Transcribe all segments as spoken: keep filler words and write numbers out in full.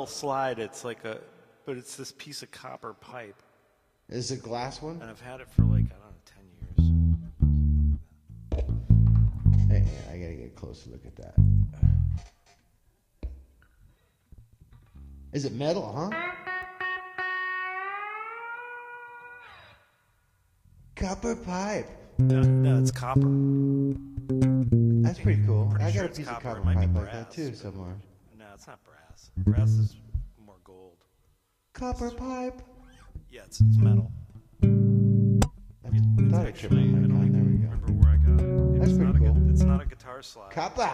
slide. It's like a, but it's this piece of copper pipe. Is it a glass one? And I've had it for like, I don't know, ten years. Hey, hey, I gotta get a closer look at that. Is it metal, huh? Copper pipe. No, no, it's copper. That's pretty cool. Pretty I got sure a it's piece copper. of It copper might be pipe like brass, that too but- somewhere. No, it's not brass. Brass is more gold. Copper pipe. Yeah, it's, it's metal. I It- it's thought it tripped actually, my I mic don't on. There we even go. remember where I got it. That's it's pretty not cool. A, gu- it's not a guitar slide. Copper.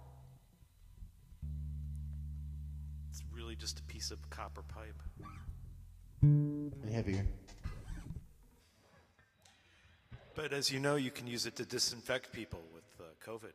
It's really just a piece of copper pipe. And heavier. But as you know, you can use it to disinfect people with uh, COVID.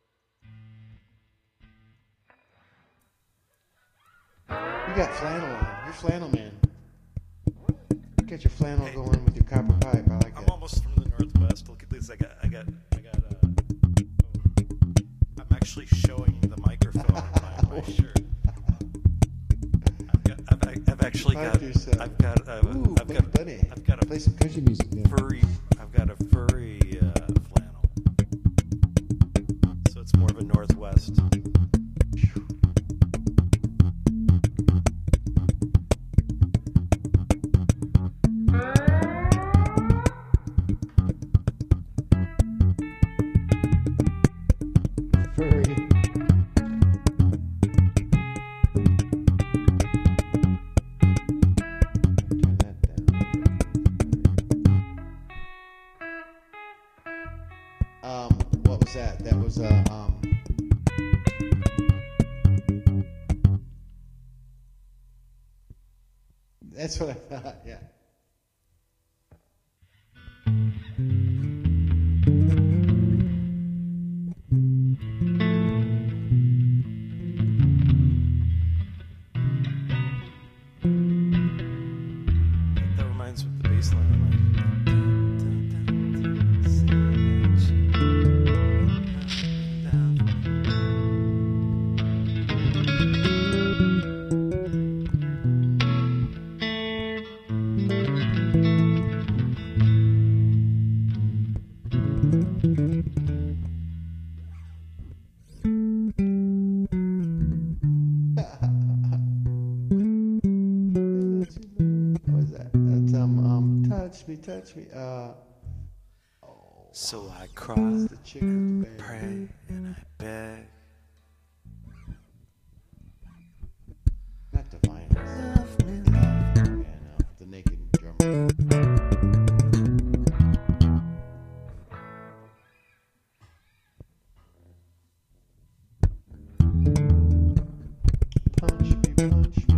You got flannel on. You're flannel man. You got your flannel Hey. going with your copper pipe. I like I'm that. almost from the Northwest. Look at this. I got, I got, I got, uh, oh. I'm actually showing the microphone on my, my shirt. I've, got, I've, I've actually Find got, yourself. I've got, uh, Ooh, I've Bugs got, Bunny. I've got a Play some country music. Yeah. furry, I've got a furry uh, flannel. So it's more of a Northwest. Furry. Turn that down. Um, what was that? That was uh, um. That's what I thought. Yeah. That reminds me of the bass line. What was that? That's um um touch me, touch me. Uh So I cry, the chick with the band. pray, and I beg. Not the violence. Love me, love me. Yeah, no, the naked drummer. Punch me, punch me.